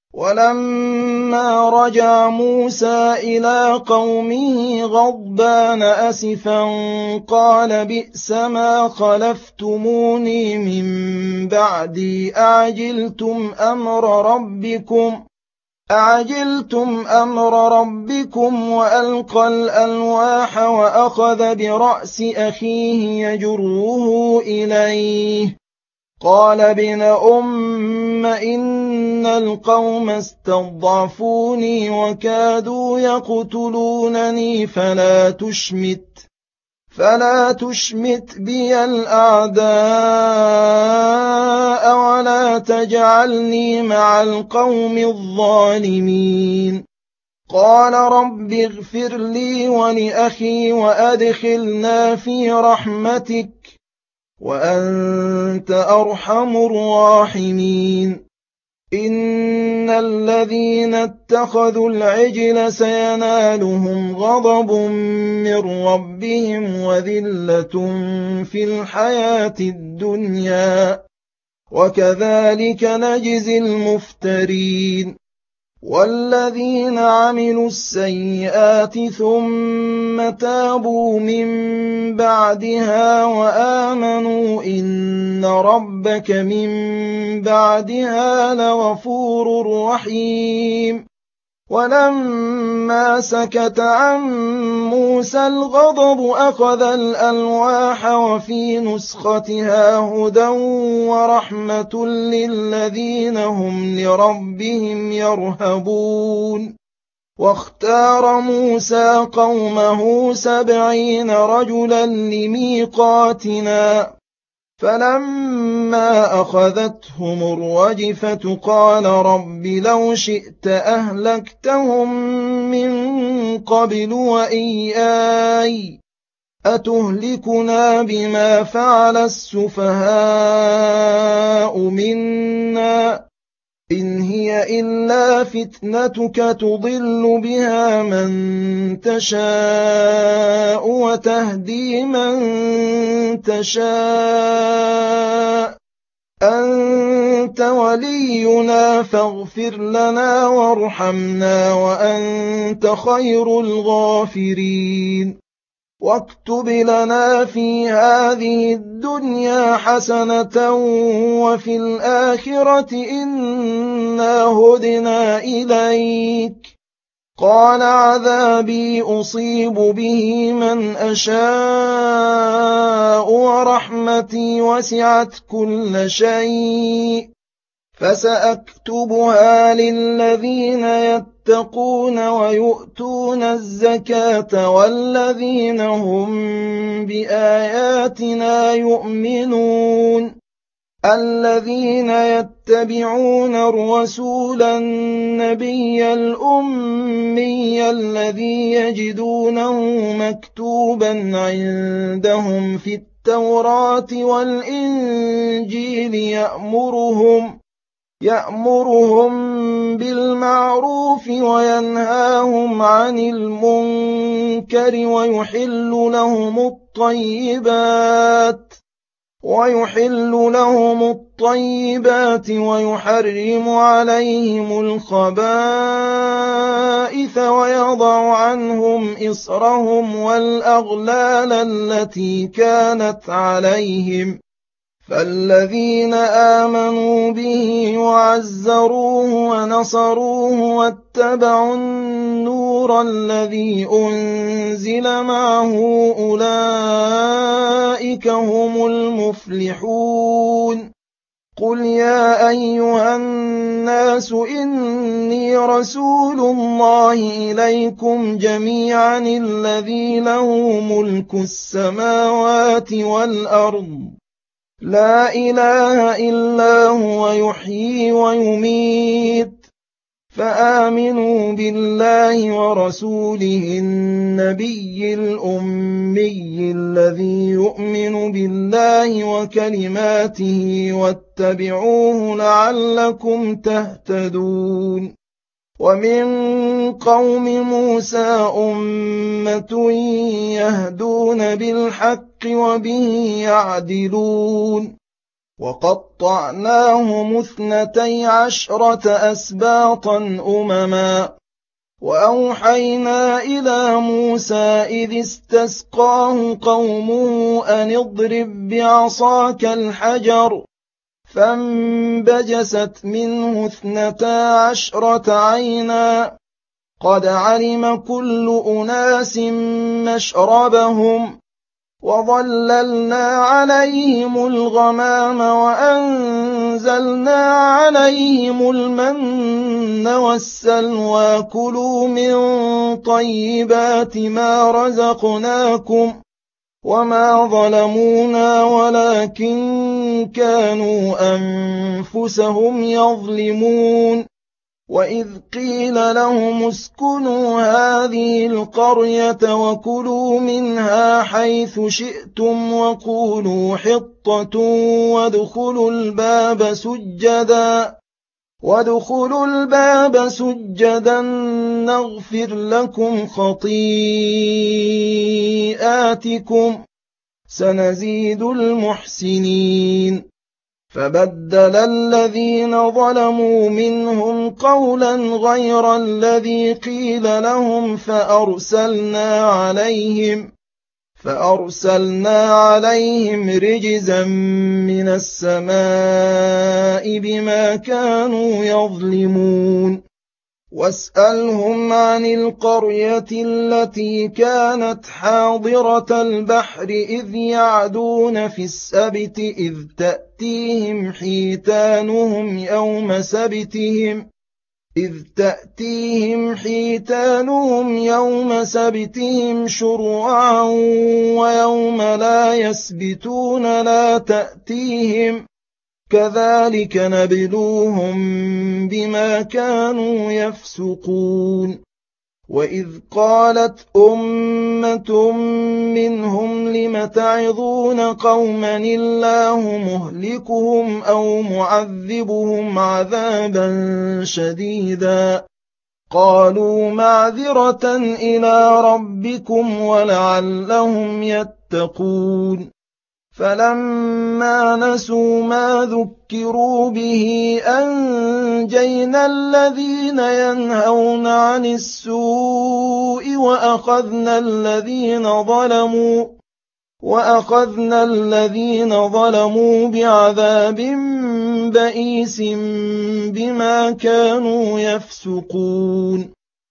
S1: ولما رجع موسى إلى قومه غضبان أسفا قال بئس ما خلفتموني من بعدي أعجلتم أمر ربكم أعجلتم أمر ربكم وألقى الألواح وأخذ برأس أخيه يجره إليه قال ابن أم إن القوم استضعفوني وكادوا يقتلونني فلا تشمت فلا تشمت بي الأعداء ولا تجعلني مع القوم الظالمين قال رب اغفر لي ولأخي وأدخلنا في رحمتك وأنت أرحم الراحمين إن الذين اتخذوا العجل سينالهم غضب من ربهم وذلة في الحياة الدنيا وكذلك نجزي المفترين والذين عملوا السيئات ثم تابوا من بعدها وآمنوا إن ربك من بعدها لغفور رحيم ولما سكت عن موسى الغضب أخذ الألواح وفي نسختها هدى ورحمة للذين هم لربهم يرهبون واختار موسى قومه سبعين رجلا لميقاتنا فلما أخذتهم الرجفة قال رب لو شئت أهلكتهم من قبل وإياي أتهلكنا بما فعل السفهاء منا إن هي إلا فتنتك تضل بها من تشاء وتهدي من تشاء أنت ولينا فاغفر لنا وارحمنا وأنت خير الغافرين واكتب لنا في هذه الدنيا حسنة وفي الآخرة إنا هدنا إليك. قال عذابي أصيب به من أشاء ورحمتي وسعت كل شيء فسأكتبها للذين يتقون ويؤتون الزكاة والذين هم بآياتنا يؤمنون الذين يتبعون الرسول النبي الأمي الذي يجدونه مكتوبا عندهم في التوراة والإنجيل يأمرهم يأمرهم بالمعروف وينهاهم عن المنكر ويحل لهم الطيبات ويحل لهم الطيبات ويحرم عليهم الخبائث ويضع عنهم إصرهم والأغلال التي كانت عليهم فالذين آمنوا به وعزروه ونصروه واتبعوا النور الذي أنزل معه أولئك هم المفلحون. قل يا أيها الناس إني رسول الله إليكم جميعا الذي له ملك السماوات والأرض لا إله إلا هو يحيي ويميت فآمنوا بالله ورسوله النبي الأمي الذي يؤمن بالله وكلماته واتبعوه لعلكم تهتدون. ومن قوم موسى أمة يهدون بالحق وبه يعدلون وقطعناهم اثنتي عشرة أسباطا أمما وأوحينا إلى موسى إذ استسقاه قومه أن اضرب بعصاك الحجر فانبجست منه اثنتا عشرة عينا قد علم كل أناس مشربهم وظللنا عليهم الغمام وأنزلنا عليهم المن والسلوى كلوا من طيبات ما رزقناكم وما ظلمونا ولكن كانوا أنفسهم يظلمون. وإذ قيل لهم اسكنوا هذه القرية وكلوا منها حيث شئتم وقولوا حطة وادخلوا الباب سجدا وادخلوا الباب سجدا نغفر لكم خطيئاتكم سنزيد المحسنين. فبدل الذين ظلموا منهم قولا غير الذي قيل لهم فأرسلنا عليهم فأرسلنا عليهم رجزا من السماء بما كانوا يظلمون. واسألهم عن القرية التي كانت حاضرة البحر إذ يعدون في السبت إذ تأتيهم حيتانهم يوم سبتهم إذ تأتيهم حيتانهم يوم سبتهم شرعا ويوم لا يسبتون لا تأتيهم كذلك نبلوهم بما كانوا يفسقون. وإذ قالت أمة منهم لم تعظون قوما الله مهلكهم أو معذبهم عذابا شديدا قالوا معذرة إلى ربكم ولعلهم يتقون. فَلَمَّا نَسُوا مَا ذُكِّرُوا بِهِ أَنجَيْنَا الَّذِينَ يَنْهَوْنَ عَنِ السُّوءِ وَأَخَذْنَا الَّذِينَ ظَلَمُوا وَأَخَذْنَا الَّذِينَ ظَلَمُوا بِعَذَابٍ بَئِيسٍ بِمَا كَانُوا يَفْسُقُونَ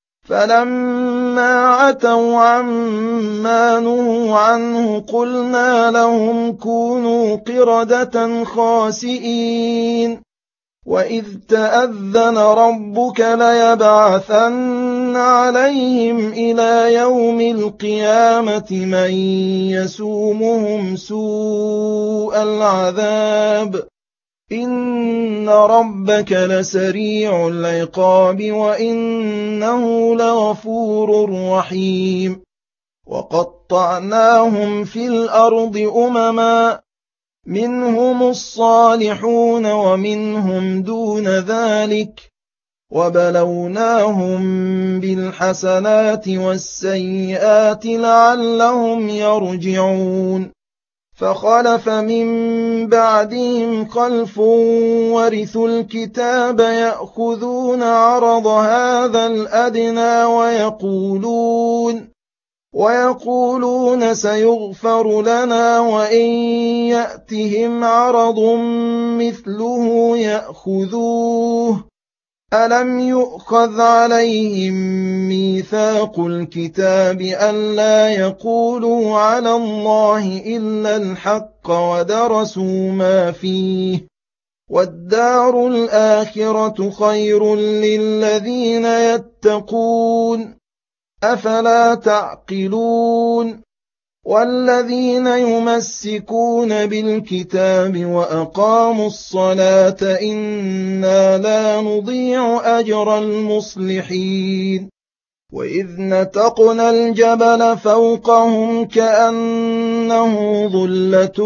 S1: فَلَمَّا عَتَوْا عَمَّا نُهُوا عَنْهُ قُلْنَا لَهُمْ كُونُوا قِرَدَةً خَاسِئِينَ وَإِذْ تَأَذَّنَ رَبُّكَ لَيَبْعَثَنَّ عَلَيْهِمْ إِلَى يَوْمِ الْقِيَامَةِ مَن يَسُومُهُمْ سُوءَ الْعَذَابِ إِنَّ رَبَّكَ لَسَرِيعُ الْعِقَابِ وَإِنَّهُ لَغَفُورٌ رَّحِيمٌ وَقَطَّعْنَاهُمْ فِي الْأَرْضِ أُمَمًا مِّنْهُمُ الصَّالِحُونَ وَمِنْهُمْ دُونَ ذَلِكَ وَبَلَوْنَاهُم بِالْحَسَنَاتِ وَالسَّيِّئَاتِ لَعَلَّهُمْ يَرْجِعُونَ فَخَلَفَ مِن بَعْدِهِمْ خَلْفٌ وَرِثُوا الْكِتَابَ يَأْخُذُونَ عَرَضَ هَٰذَا الْأَدْنَىٰ وَيَقُولُونَ وَيَقُولُونَ سَيُغْفَرُ لَنَا وَإِن يَأْتِهِمْ عَرَضٌ مِّثْلُهُ يَأْخُذُوهُ أَلَمْ يُؤْخَذْ عَلَيْهِم مِّيثَاقُ الْكِتَابِ أَلَّا يَقُولُوا عَلَى اللَّهِ إِلَّا الْحَقَّ وَدَرَسُوا مَا فِيهِ ۗ وَالدَّارُ الْآخِرَةُ خَيْرٌ لِّلَّذِينَ يَتَّقُونَ ۗ أَفَلَا تَعْقِلُونَ وَالَّذِينَ يُمَسِّكُونَ بِالْكِتَابِ وَأَقَامُوا الصَّلَاةَ إِنَّا لَا نُضِيعُ أَجْرَ الْمُصْلِحِينَ وَإِذْ نَتَقْنَا الْجَبَلَ فَوْقَهُمْ كَأَنَّهُ ظُلَّةٌ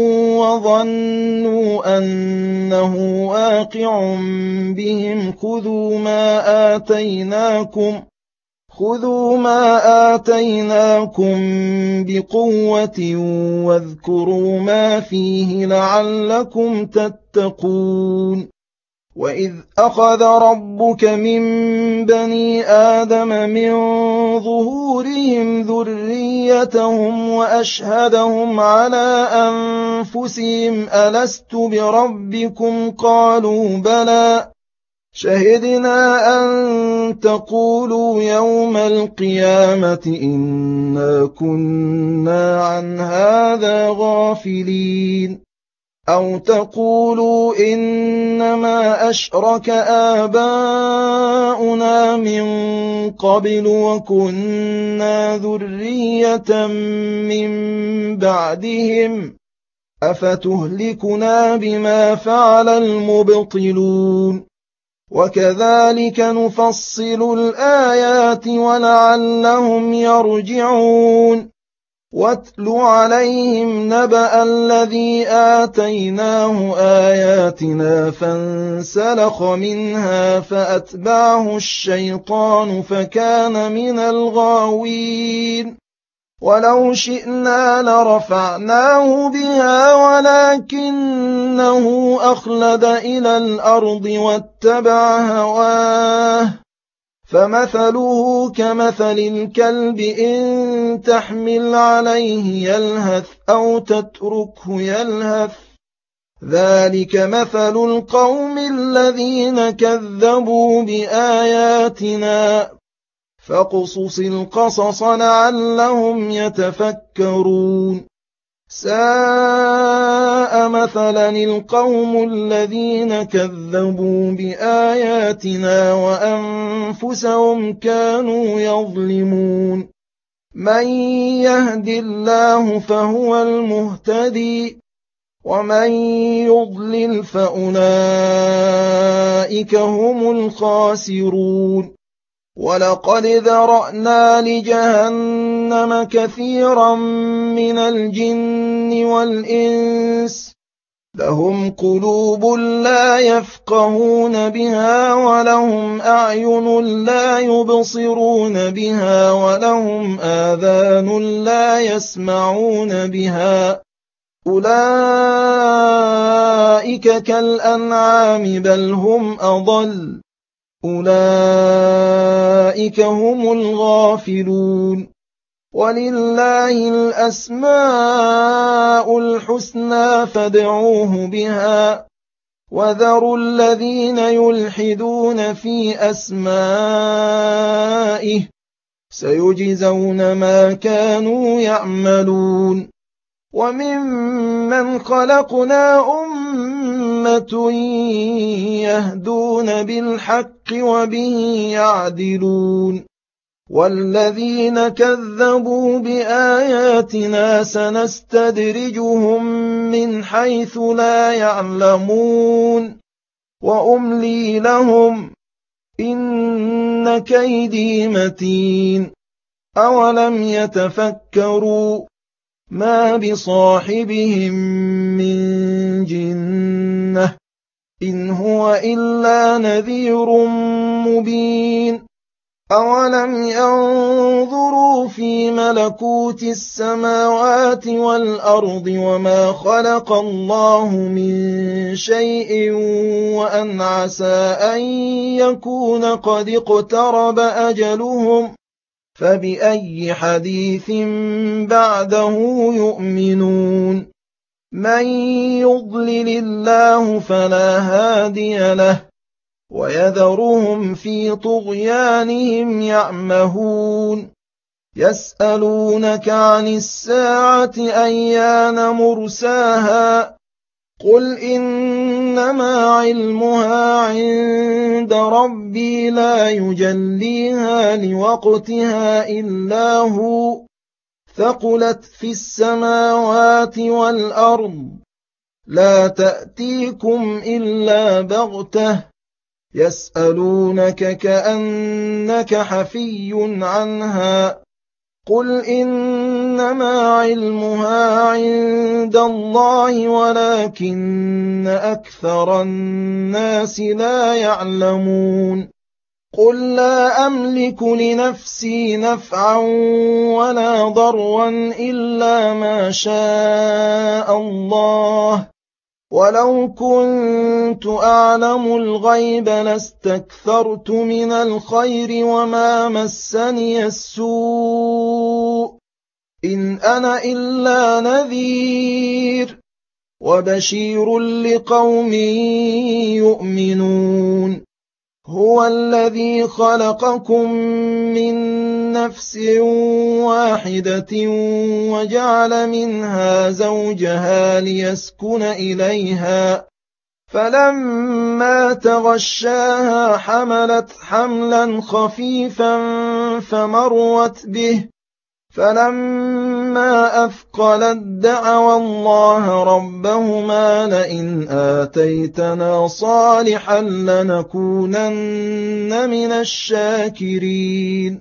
S1: وَظَنُّوا أَنَّهُ وَاقِعٌ بِهِمْ خُذُوا مَا آتَيْنَاكُمْ خُذُوا مَا آتَيْنَاكُمْ بِقُوَّةٍ وَاذْكُرُوا مَا فِيهِ لَعَلَّكُمْ تَتَّقُونَ وَإِذْ أَخَذَ رَبُّكَ مِن بَنِي آدَمَ مِن ظُهُورِهِمْ ذُرِّيَّتَهُمْ وَأَشْهَدَهُمْ عَلَىٰ أَنفُسِهِمْ أَلَسْتُ بِرَبِّكُمْ قَالُوا بَلَىٰ شَهِدْنَا أَن تَقُولُوا يَوْمَ الْقِيَامَةِ إِنَّا كُنَّا عَنْ هَٰذَا غَافِلِينَ أَوْ تَقُولُوا إِنَّمَا أَشْرَكَ آبَاؤُنَا مِن قَبْلُ وَكُنَّا ذُرِّيَّةً مِّن بَعْدِهِمْ أَفَتُهْلِكُنَا بِمَا فَعَلَ الْمُبْطِلُونَ وَكَذَٰلِكَ نُفَصِّلُ الْآيَاتِ وَلَعَلَّهُمْ يَرْجِعُونَ وَاتْلُ عَلَيْهِمْ نَبَأَ الَّذِي آتَيْنَاهُ آيَاتِنَا فَانسَلَخَ مِنْهَا فَأَتْبَعَهُ الشَّيْطَانُ فَكَانَ مِنَ الْغَاوِينَ وَلَوْ شِئْنَا لَرَفَعْنَاهُ بِهَا وَلَٰكِنَّهُ أَخْلَدَ إِلَى الْأَرْضِ وَاتَّبَعَ هَوَاهُ فَمَثَلُهُ كَمَثَلِ الْكَلْبِ إِن تَحْمِلْ عَلَيْهِ يَلْهَثْ أَوْ تَتْرُكْهُ يَلْهَث ۚ ذَٰلِكَ مَثَلُ الْقَوْمِ الَّذِينَ كَذَّبُوا بِآيَاتِنَا ۚ فَاقْصُصِ الْقَصَصَ لَعَلَّهُمْ يَتَفَكَّرُونَ سَاءَ مَثَلًا الْقَوْمُ الَّذِينَ كَذَّبُوا بِآيَاتِنَا وَأَنفُسَهُمْ كَانُوا يَظْلِمُونَ مَن يَهْدِ اللَّهُ فَهُوَ الْمُهْتَدِي وَمَن يُضْلِلْ فَأُولَٰئِكَ هُمُ الْخَاسِرُونَ وَلَقَدْ ذَرَأْنَا لِجَهَنَّمَ كَثِيرًا مِّنَ الْجِنِّ وَالْإِنسِ لَهُمْ قُلُوبٌ لَّا يَفْقَهُونَ بِهَا وَلَهُمْ أَعْيُنٌ لَّا يُبْصِرُونَ بِهَا وَلَهُمْ آذَانٌ لَّا يَسْمَعُونَ بِهَا أولئك كالأنعام بل هم أضل أولئك هم الغافلون ولله الأسماء الحسنى فادعوه بها وذروا الذين يلحدون في أسمائه سيجزون ما كانوا يعملون وممن خلقنا أمة يهدون بالحق وبه يعدلون والذين كذبوا بآياتنا سنستدرجهم من حيث لا يعلمون وأملي لهم إن كيدي متين أولم يتفكروا ما بصاحبهم من جنة إن هو إلا نذير مبين أولم ينظروا في ملكوت السماوات والأرض وما خلق الله من شيء وأن عسى أن يكون قد اقترب أجلهم فبأي حديث بعده يؤمنون من يضلل الله فلا هادي له ويذرهم في طغيانهم يعمهون يسألونك عن الساعة أيان مرساها قل إنما علمها عند ربي لا يجليها لوقتها إلا هو ثقلت في السماوات والأرض لا تأتيكم إلا بغتة يسألونك كأنك حفي عنها قل إنما علمها عند الله ولكن أكثر الناس لا يعلمون قل لا أملك لنفسي نفعا ولا ضرا إلا ما شاء الله ولو كنت أعلم الغيب لاستكثرت من الخير وما مسني السوء إن أنا إلا نذير وبشير لقوم يؤمنون هو الذي خلقكم من نفس واحدة وجعل منها زوجها ليسكن إليها فلما تغشاها حملت حملا خفيفا فمرت به فلما أثقلت دعوا الله ربهما لئن آتيتنا صالحا لنكونن من الشاكرين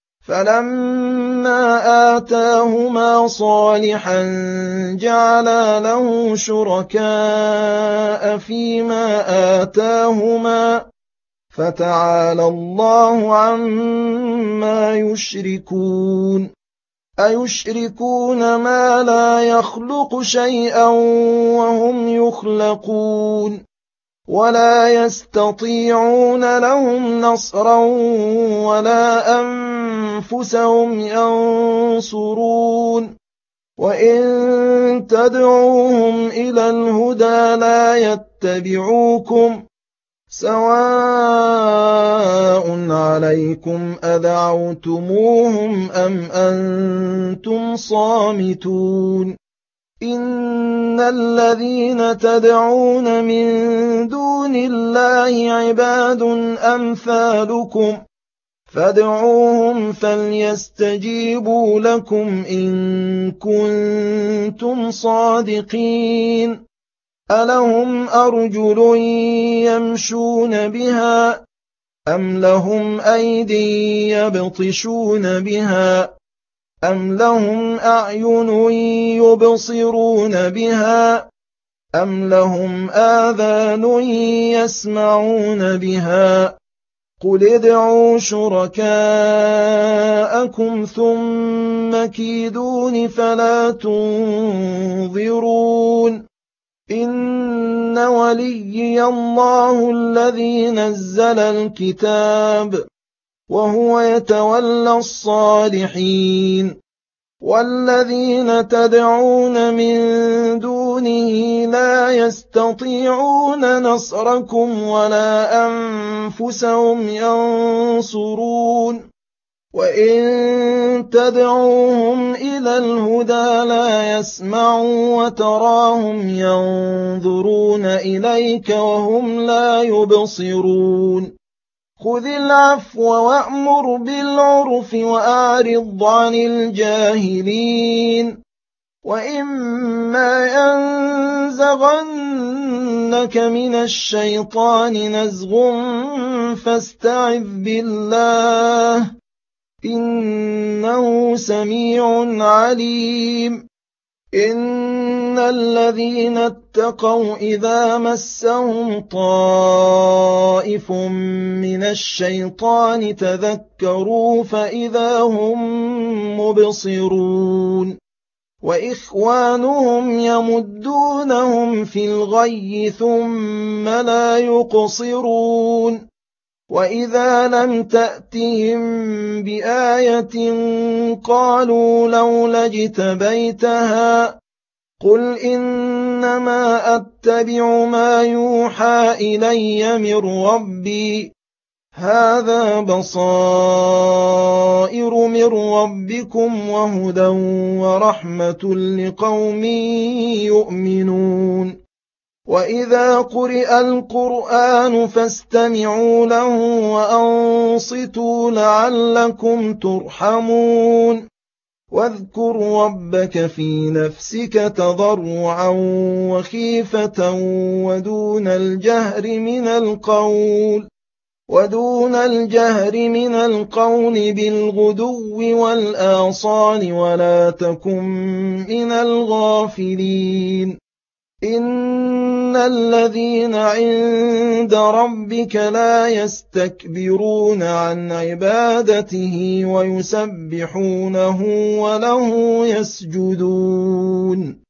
S1: فلما آتاهما صالحا جعلا له شركاء فيما آتاهما فتعالى الله عما يشركون أيشركون ما لا يخلق شيئا وهم يخلقون ولا يستطيعون لهم نصرا ولا أنفسهم ينصرون وإن تدعوهم إلى الهدى لا يتبعوكم سواء عليكم أدعوتموهم أم أنتم صامتون إن الذين تدعون من دون الله عباد أمثالكم فادعوهم فليستجيبوا لكم إن كنتم صادقين ألهم أرجل يمشون بها أم لهم أيدي يبطشون بها أم لهم أعين يبصرون بها أم لهم آذان يسمعون بها قل ادعوا شركاءكم ثم كيدون فلا تنظرون وليي الله الذي نزل الكتاب وهو يتولى الصالحين والذين تدعون من دونه لا يستطيعون نصركم ولا أنفسهم ينصرون وإن تدعوهم إلى الهدى لا يسمعوا وتراهم ينظرون إليك وهم لا يبصرون خذ العفو وأمر بالعرف وأعرض عن الجاهلين وإما ينزغنك من الشيطان نزغ فاستعذ بالله إنه سميع عليم إن الذين اتقوا إذا مسهم طائف من الشيطان تذكروا فإذا هم مبصرون وإخوانهم يمدونهم في الغي ثم لا يقصرون وإذا لم تأتهم بآية قالوا لولا اجتبيتها قل إنما أتبع ما يوحى إلي من ربي هذا بصائر من ربكم وهدى ورحمة لقوم يؤمنون وإذا قرئ القرآن فاستمعوا له وأنصتوا لعلكم ترحمون واذكر ربك في نفسك تضرعا وخيفة ودون الجهر من القول ودون الجهر من القول بالغدو والآصال ولا تكن من الغافلين إن الذين عند ربك لا يستكبرون عن عبادته ويسبحونه وله يسجدون